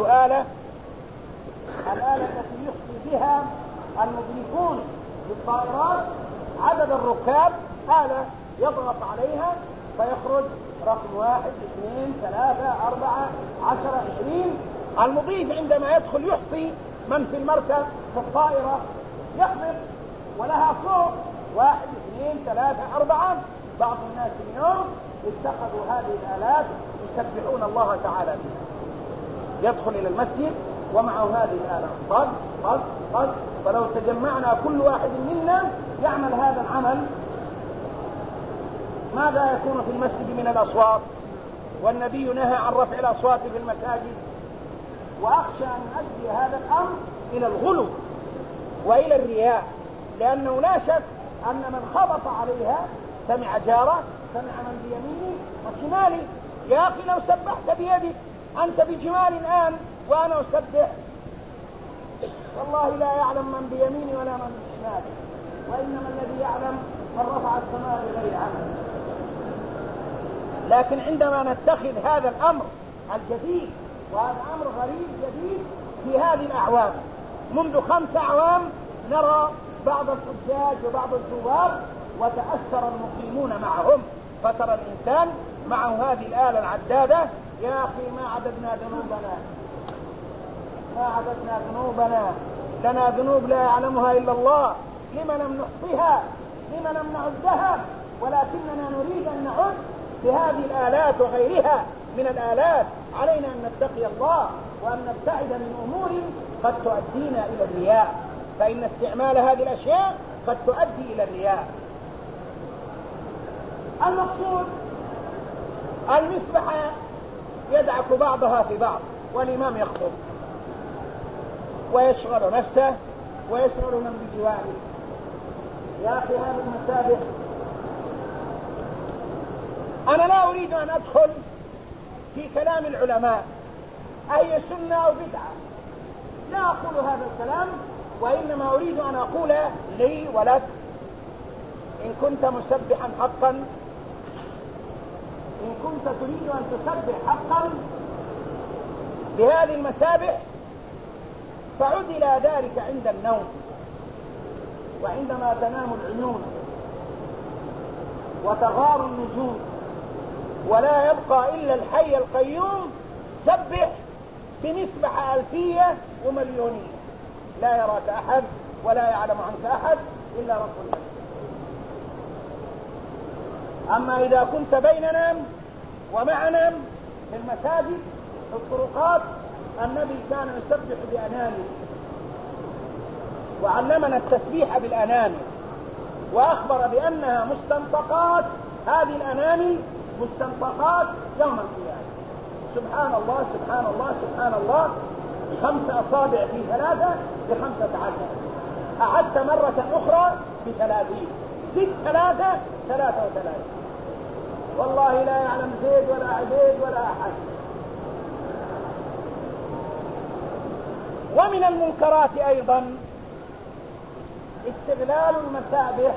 الآلة التي يخفي بها المضيفون بالطائرات عدد الركاب، آلة يضغط عليها فيخرج رقم 1 2 3 4 10 20. المضيف عندما يدخل يحصي من في المركب في الطائرة، يخبط ولها صوت 1 2 3 4. بعض الناس اليوم اتخذوا هذه الآلات يسبحون الله تعالى بها. يدخل إلى المسجد ومعه هذه الآلة طق طق طق. فلو تجمعنا كل واحد منا يعمل هذا العمل ماذا يكون في المسجد من الأصوات؟ والنبي نهى عن رفع الأصوات في المساجد. وأخشى أن يؤدي هذا الأمر إلى الغلو وإلى الرياء، لأنه لا شك أن من خبط عليها سمع جاره، سمع من بيمينه وشماله. يا أخي لو سبحت بيدك أنت بجمال الآن وأنا أسبح، والله لا يعلم من بيميني ولا من بشمالي، وإنما الذي يعلم من رفع السماء بغير عمل. لكن عندما نتخذ هذا الأمر الجديد، وهذا أمر غريب جديد في هذه الأعوام، منذ 5 أعوام نرى بعض الحجاج وبعض الزوار وتأثر المقيمون معهم، فترى الإنسان معه هذه الآلة العدادة. يا أخي ما عددنا ذنوبنا، ما عددنا ذنوبنا، لنا ذنوب لا يعلمها إلا الله، لما لم نحصيها، لما لم نعدها، ولكننا نريد أن نعد بهذه الآلات وغيرها من الآلات. علينا أن نتقي الله وأن نبتعد من أمور قد تؤدينا إلى الرياء، فإن استعمال هذه الأشياء قد تؤدي إلى الرياء. المقصود المسبحة يدعك بعضها في بعض، والإمام يخطب ويشغل نفسه ويشغل من بجواره. يا أخي هذه المسابح، أنا لا أريد أن أدخل في كلام العلماء أي سنة أو بدعة، لا أقول هذا الكلام، وإنما أريد أن أقول لي ولك إن كنت مسبحا حقا، إن كنت تريد أن تسبح حقا بهذه المسابح فعد إلى ذلك عند النوم وعندما تنام العيون. وتغار النجوم ولا يبقى إلا الحي القيوم، سبح بمسبح ألفية ومليونية لا يراك أحد ولا يعلم عنك أحد إلا رب العالمين. أما إذا كنت بيننا ومعنا في المساجد في الطرقات، النبي كان يسبح بأنامل وعلمنا التسبيح بالأنامل، وأخبر بأنها مستنطقات، هذه الأنامل مستنطقات يوم القيامة. سبحان الله سبحان الله سبحان الله، 5 أصابع في 3 ب15، أعدت مرة أخرى ب30، زد 3 33. والله لا يعلم زيد ولا عبيد ولا أحد. ومن المنكرات أيضا استغلال المسابح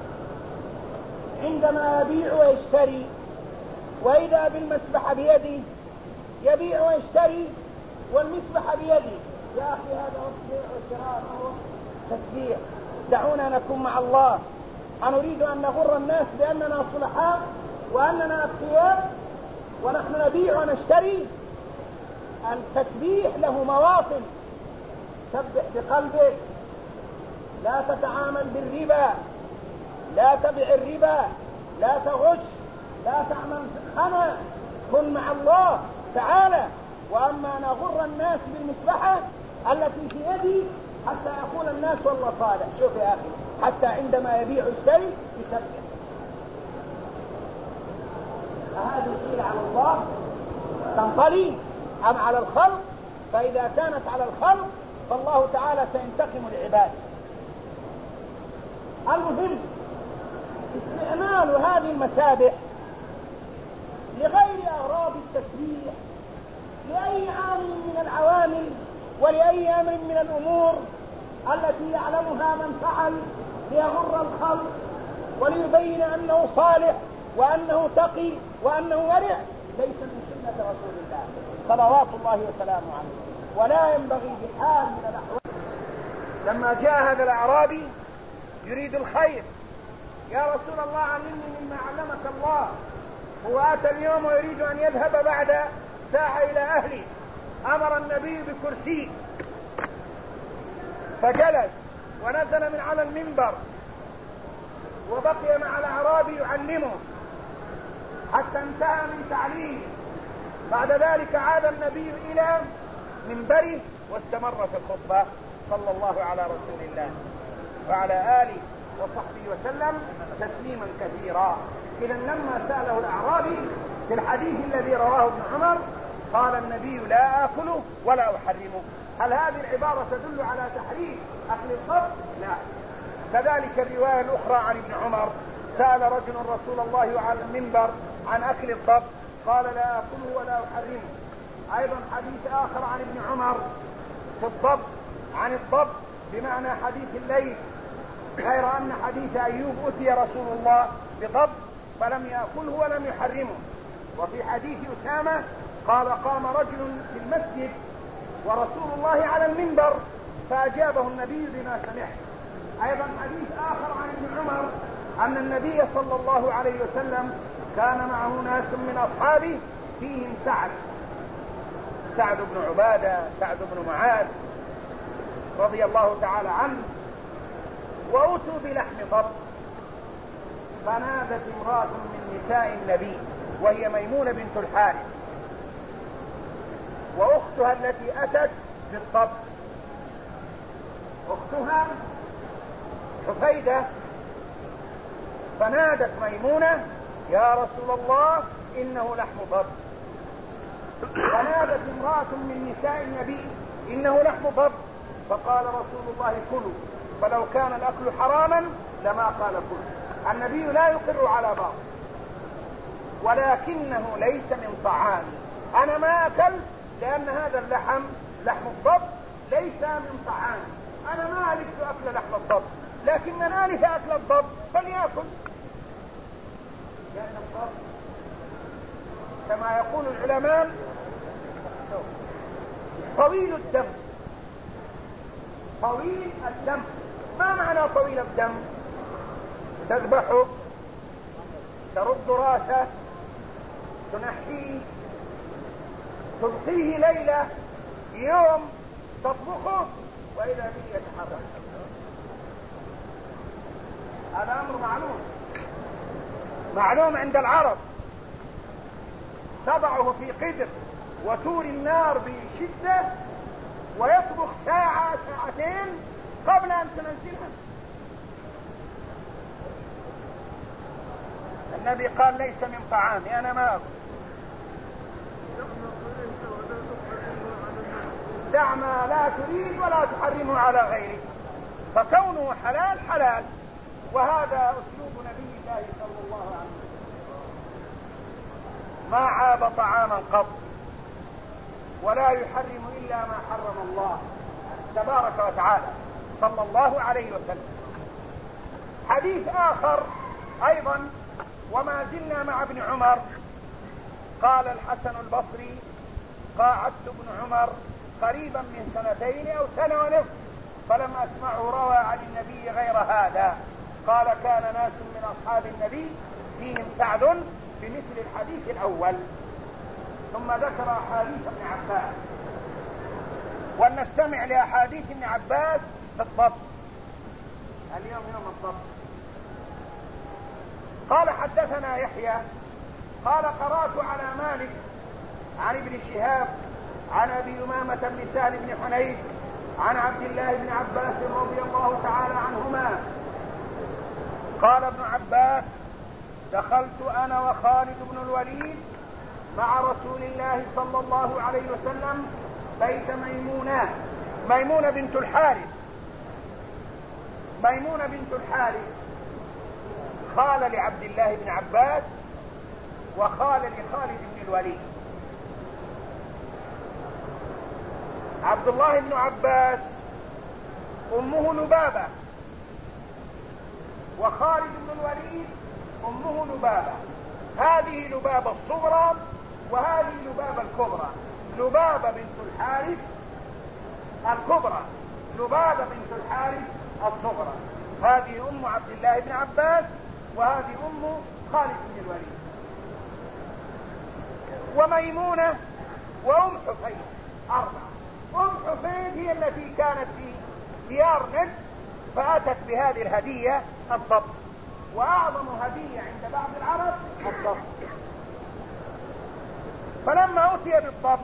عندما يبيع ويشتري، وإذا بالمسبح بيدي يبيع ويشتري والمسبح بيدي. يا أخي هذا هو البيع والشراء، هو تسبيح. دعونا نكون مع الله، أنريد أن نغر الناس بأننا صلحاء وأننا أتقياء ونحن نبيع ونشتري. التسبيح له مواطن. سبح بقلبك، لا تتعامل بالربا، لا تبع الربا، لا تغش، لا تعمل خنا، كن مع الله تعالى. وأما نغر الناس بالمسبحة التي في يدي حتى يقول الناس والله صالح. شوف يا أخي، حتى عندما يبيع الشيء يسبح. أهذه الحيلة على الله تنطلي أم على الخلق؟ فإذا كانت على الخلق فالله تعالى سينتقم لعباده. المهم استعمال هذه المسابح لغير أغراض التسبيح، لأي عامل من العوامل ولأي أمر من الأمور التي يعلمها من فعل ليغر الخلق وليبين أنه صالح وأنه تقي وأنه ورع، ليس من سنة رسول الله صلوات الله وسلامه عليه. ولا ينبغي بحال من الأحوال. لما جاء هذا الأعرابي يريد الخير، يا رسول الله علمني مما علمك الله. هو أتى اليوم ويريد أن يذهب بعد ساعة إلى أهله. أمر النبي بكرسي فجلس ونزل من على المنبر وبقي مع الأعرابي يعلمه حتى انتهى من تعليمه. بعد ذلك عاد النبي إلى منبره واستمر في الخطبة صلى الله على رسول الله وعلى آله وصحبه وسلم تسليما كثيرا. إذا لما سأله الأعرابي في الحديث الذي رواه ابن عمر قال النبي لا آكله ولا أحرمه. هل هذه العبارة تدل على تحريم أكل الضب؟ لا. كذلك الرواية الأخرى عن ابن عمر سأل رجل رسول الله على المنبر عن أكل الضب قال لا آكله ولا أحرمه. أيضا حديث آخر عن ابن عمر في الضب عن الضب بمعنى حديث الليل، غير أن حديث أيوب أتي رسول الله بضب فلم يأكله ولم يحرمه. وفي حديث أسامة قال قام رجل في المسجد ورسول الله على المنبر فأجابه النبي بما سمع. أيضا حديث آخر عن ابن عمر أن النبي صلى الله عليه وسلم كان معه ناس من أصحابه فيهم سعد بن عبادة، سعد بن معاذ رضي الله تعالى عنه، وأتوا بلحم ضب. فنادت امرأة من نساء النبي وهي ميمونة بنت الحارث وأختها التي أتت بالضب، أختها حفيدة، فنادت ميمونة يا رسول الله إنه لحم ضب. فنادت امرأة من نساء النبي إنه لحم ضب، فقال رسول الله كلوا، فلو كان الأكل حراما لما قال كلوا. النبي لا يقر على بعض، ولكنه ليس من طعامي، أنا ما أكل لأن هذا اللحم لحم الضب ليس من طعامي، أنا ما ألفت أكل لحم الضب، لكن من ألف أكل الضب فليأكل. لأن الضب كما يقول العلماء طويل الدم. طويل الدم، ما معنى طويل الدم؟ تذبحه ترد راسه، تنحيه، تبقيه ليلة، يوم تطبخه، وإذا به يتحرك. هذا أمر معلوم عند العرب. تضعه في قدر وتوري النار بشدة ويطبخ ساعة ساعتين قبل أن تنزلها. النبي قال ليس من طعامي، أنا ما أكل. دع ما لا تريد ولا تحرمه على غيرك، فكونه حلال حلال. وهذا أسلوب نبي الله صلى الله عليه وسلم، ما عاب طعاما قط، ولا يحرم إلا ما حرم الله تبارك وتعالى صلى الله عليه وسلم. حديث آخر أيضا وما زلنا مع ابن عمر. قال الحسن البصري: قاعدت ابن عمر قريبا من 2 أو 1.5 سنة فلم أسمعه روى عن النبي غير هذا. قال: كان ناس من أصحاب النبي فيهم سعد بمثل الحديث الأول. ثم ذكر أحاديث ابن عباس، ولنستمع لأحاديث ابن عباس بالضبط. اليوم يوم الضبط. قال: حدثنا يحيى قال: قرأت على مالك عن ابن شهاب عن أبي أمامة بن سهل بن حنيف عن عبد الله بن عباس رضي الله تعالى عنهما قال ابن عباس: دخلت أنا وخالد بن الوليد مع رسول الله صلى الله عليه وسلم بيت ميمونة بنت الحارث. ميمونة بنت الحارث خال لعبد الله بن عباس وخال لخالد بن الوليد. عبد الله بن عباس أمه لبابة، وخالد بن الوليد أمه لبابة. هذه لبابة الصغرى وهذه لبابة الكبرى. لبابة بنت الحارث الكبرى، لبابة بنت الحارث الصغرى. هذه أم عبد الله بن عباس وهذه أم خالد بن الوليد. وميمونة وأم حفيد 4. أم حفيد هي التي كانت في ديار نجد فأتت بهذه الهدية الضب، وأعظم هدية عند بعض العرب الضب. فلما أتي بالضب،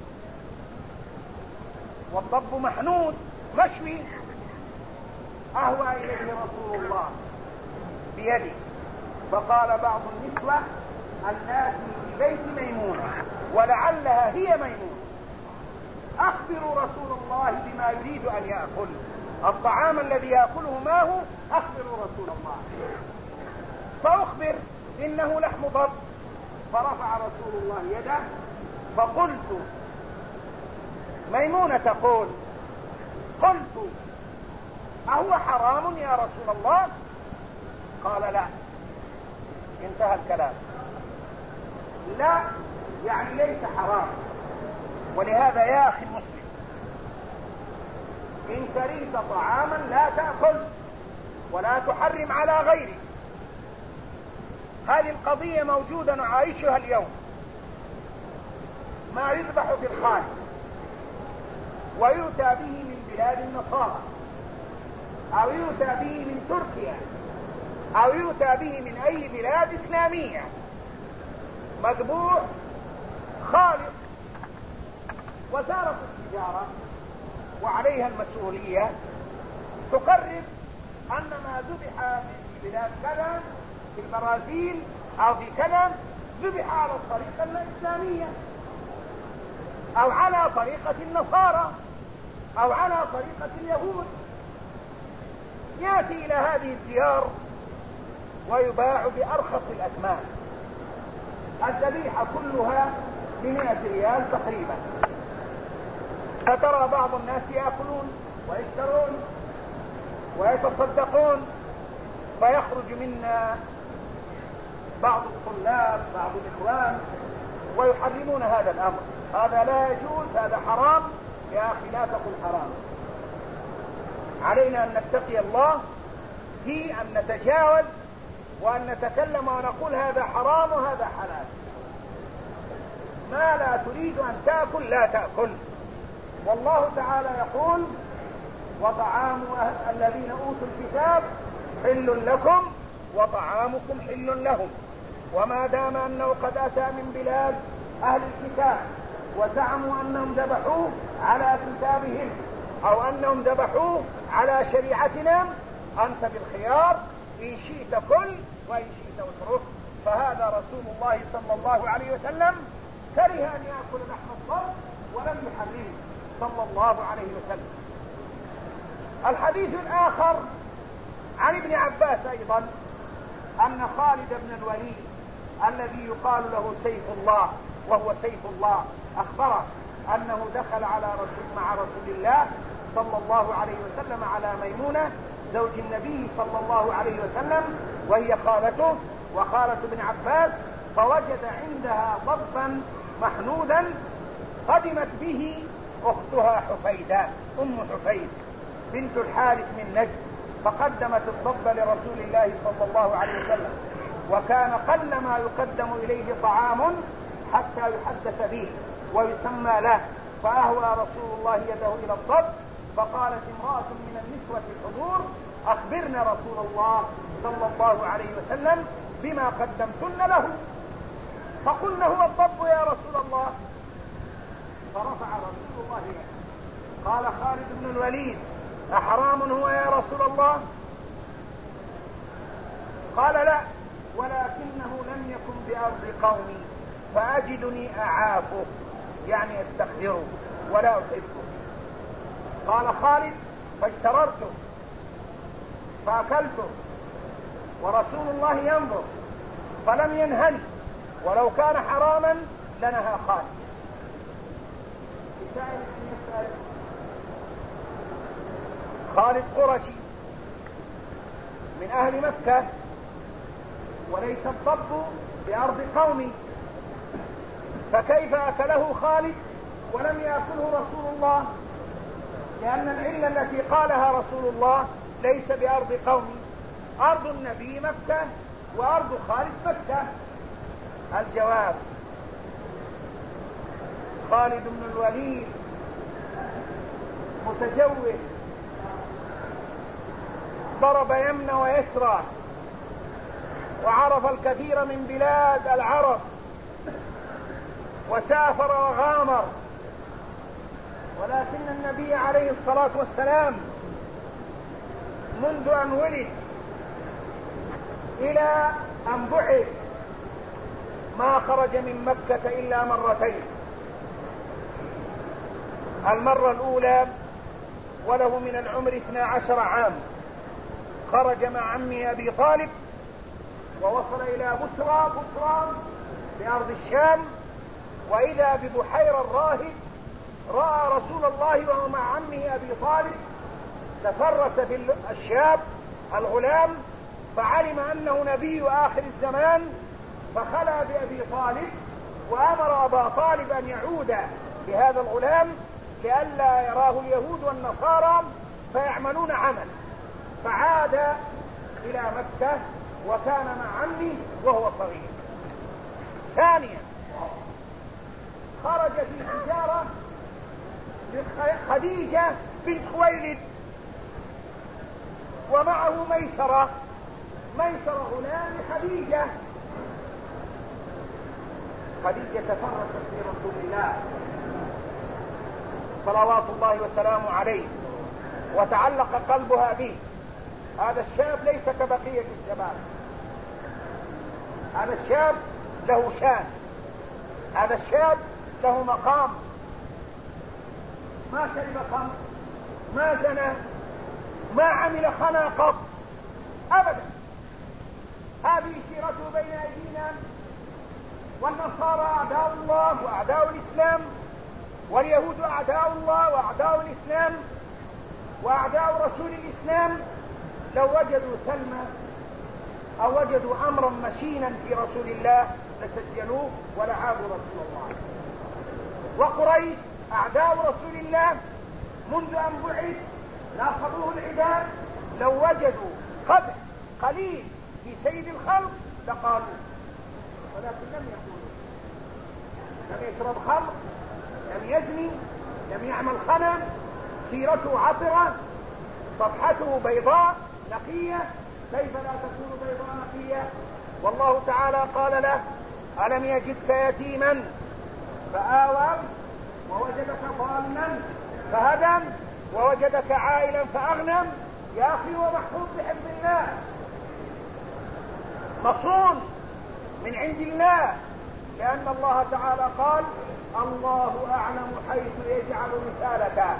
والضب محنود مشوي، أهوى إليه رسول الله بيده، فقال بعض النسوة: الناس في بيت ميمونة ولعلها هي ميمونة، أخبروا رسول الله بما يريد أن يأكل، الطعام الذي يأكله ما هو، أخبروا رسول الله. فأخبر إنه لحم ضب. فرفع رسول الله يده فقلت، ميمونة تقول: قلت: أهو حرام يا رسول الله؟ قال: لا. انتهى الكلام. لا يعني ليس حرام. ولهذا يا أخي المسلم، إن كرهت طعاما لا تأكل ولا تحرم على غيرك. هذه القضية موجودة نعيشها اليوم. ما يذبح في الخارج ويؤتى به من بلاد النصارى، أو يؤتى به من تركيا، أو يؤتى به من أي بلاد إسلامية، مذبوح خالص. وزارة التجارة وعليها المسؤولية تقرر أن ما ذبح في بلاد كذا، في البرازيل أو في كذا، ذبح على الطريقة الإسلامية أو على طريقة النصارى أو على طريقة اليهود. يأتي إلى هذه الديار ويباع بأرخص الأثمان. الذبيحة كلها ب100 ريال تقريبا. فترى بعض الناس يأكلون ويشترون ويتصدقون، فيخرج منا بعض الطلاب، بعض الإخوان، ويحرمون هذا الأمر. هذا لا يجوز، هذا حرام. يا أخي لا تقل حرام. علينا أن نتقي الله في أن نتجاوز وأن نتكلم ونقول هذا حرام وهذا حلال. ما لا تريد أن تأكل لا تأكل. والله تعالى يقول وطعام الذين أوتوا الكتاب حل لكم وطعامكم حل لهم. وما دام أنه قد أتى من بلاد أهل الكتاب وزعموا أنهم ذبحوه على كتابهم أو أنهم ذبحوه على شريعتنا، أنت بالخيار، إن شئت كل وإن شئت اترك. فهذا رسول الله صلى الله عليه وسلم كره أن يأكل لحم الضب ولم يحرمه صلى الله عليه وسلم. الحديث الآخر عن ابن عباس أيضا أن خالد بن الوليد الذي يقال له سيف الله وهو سيف الله أخبره أنه دخل مع رسول الله صلى الله عليه وسلم على ميمونة زوج النبي صلى الله عليه وسلم وهي خالته وخالة ابن عباس، فوجد عندها ضبا محنودا قدمت به أختها حفيدة أم حفيد بنت الحارث من نجد، فقدمت الضب لرسول الله صلى الله عليه وسلم. وكان قل ما يقدم إليه طعام حتى يحدث به ويسمى له، فأهوى رسول الله يده إلى الضب، فقالت امرأة من النسوة الحضور أخبرنا رسول الله صلى الله عليه وسلم بما قدمتن له. فقلنا هو الضب يا رسول الله. فرفع رسول الله يده قال خالد بن الوليد أحرام هو يا رسول الله؟ قال لا، ولكنه لم يكن بأرض قومي فأجدني أعافه، يعني استخدره ولا أحبه. قال خالد فاشتررته فأكلته ورسول الله ينظر فلم ينهني، ولو كان حراما لنهى خالد. خالد قرشي من أهل مكة وليس الضب بأرض قومي، فكيف أكله خالد ولم يأكله رسول الله؟ لأن العلة التي قالها رسول الله ليس بأرض قومي، أرض النبي مكة وأرض خالد مكة. الجواب خالد بن الوليد متجول، ضرب يمنى ويسرى وعرف الكثير من بلاد العرب وسافر وغامر، ولكن النبي عليه الصلاة والسلام منذ أن ولد إلى أن بعث ما خرج من مكة إلا مرتين. المرة الأولى وله من العمر 12 عام، خرج مع عمه أبي طالب ووصل إلى بصرى بأرض الشام، وإذا ببحير الراهب رأى رسول الله وهو مع عمه أبي طالب، تفرس بالشاب الغلام فعلم أنه نبي آخر الزمان، فخلى بأبي طالب وأمر أبا طالب أن يعود بهذا الغلام لئلا يراه اليهود والنصارى فيعملون عمل، فعاد إلى مكة وكان مع عمه وهو صغير. ثانيا خرج في تجارة خديجة بنت خويلد ومعه ميسرة غلام خديجة تفرست في رسول الله صلوات الله وسلامه عليه وتعلق قلبها به. هذا الشاب ليس كبقية الشباب، هذا الشاب له شان، هذا الشاب له مقام، ما شرب خمر، ما زنى، ما عمل خنا قط أبدا. هذه سيرته بين أيدينا، والنصارى أعداء الله وأعداء الإسلام، واليهود أعداء الله وأعداء الإسلام وأعداء رسول الإسلام. لو وجدوا سلمى أو وجدوا أمرا مشينا في رسول الله لسجلوه ولعابوا رسول الله. وقريش أعداء رسول الله منذ أن بعث ناصروه العباد، لو وجدوا قدح قليل في سيد الخلق لقالوا، ولكن لم يقولوا. لم يشرب خمر، لم يزني، لم يعمل خنا، سيرته عطرة، صفحته بيضاء نقية. كيف لا تكون بيضاء نقية؟ والله تعالى قال له: ألم يجدك يتيما فآوى ووجدك ضالا فهدى ووجدك عائلا فأغنم. يا أخي هو محفوظ بحفظ الله، مصون من عند الله، لأن الله تعالى قال: الله أعلم حيث يجعل رسالته.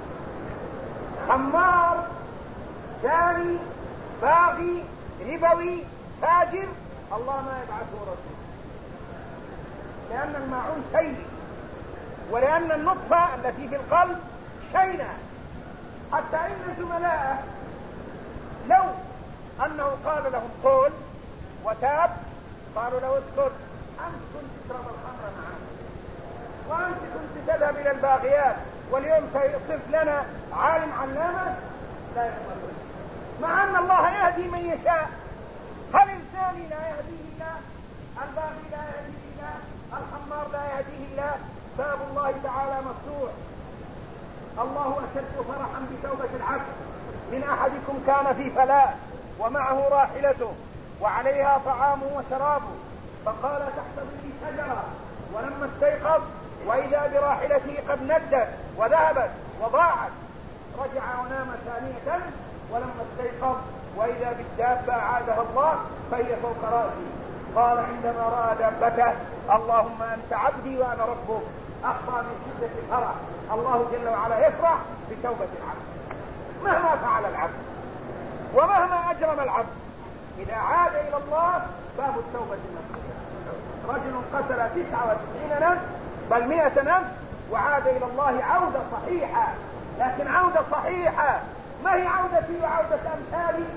خمار، زاني، باغي، ربوي، فاجر، الله ما يبعثه رسول، لأن الماعون سيء، ولأن النطفة التي في القلب شينة. حتى إن زملائه لو أنه قال لهم قول وتاب قالوا له: اسكت، أنت كنت تشرب الخمر معنا، وأنت كنت تذهب إلى الباغيات، واليوم سيصف لنا عالم علامة. لا يقبل، مع أن الله يهدي من يشاء. هل الزاني لا يهديه الله؟ الباغي لا يهديه الله؟ الخمار لا يهديه الله؟ باب الله تعالى مفتوح. الله أشد فرحا بتوبة العبد من أحدكم كان في فلاة ومعه راحلته وعليها طعامه وشرابه، فقال: تحت ظل شجرة، ولما استيقظ وإذا براحلته قد ندت وذهبت وضاعت، رجع ونام ثانية، ولما استيقظ وإذا بالدابة أعادها الله فهي فوق رأسه. قال عندما رأى دابته: اللهم أنت عبدي وأنا ربك. أخطأ من شدة الفرح. الله جل وعلا يفرح بتوبة العبد مهما فعل العبد ومهما أجرم العبد. إذا عاد إلى الله باب التوبة المفتوح. رجل قتل 99 نفس بل 100 نفس وعاد إلى الله عودة صحيحة، لكن عودة صحيحة، ما هي عودتي وعودة أمثالي.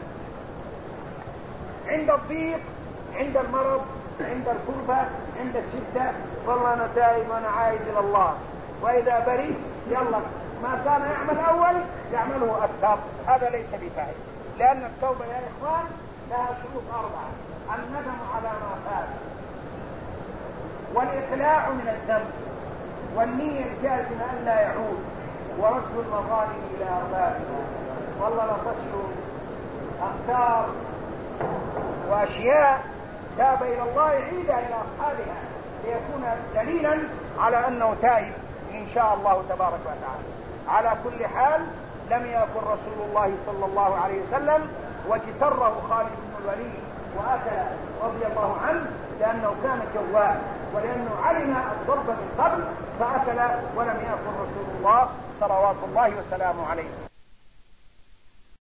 عند الضيق، عند المرض، عند الكربة، عند الشدة، والله أنا تائب وأنا عايد إلى الله. وإذا بريء يلا ما كان يعمل أول يعمله أكثر. هذا ليس بفائدة، لأن التوبة يا إخوان لها شروط 4: الندم على ما فات، والإقلاع من الذنب، والنية الجازمة أن لا يعود، ورد المظالم إلى أربابها. والله لتصل أخطار وأشياء تاب إلى الله يعيدها إلى أصحابها ليكون دليلا على أنه تائب إن شاء الله تبارك وتعالى. على كل حال لم يكن رسول الله صلى الله عليه وسلم واجتره خالد بن الوليد وأكل رضي الله عنه، لأنه كان جواد، ولأنه علم الضرب من قبل فأكل، ولم يكن رسول الله صلوات الله وسلامه عليه.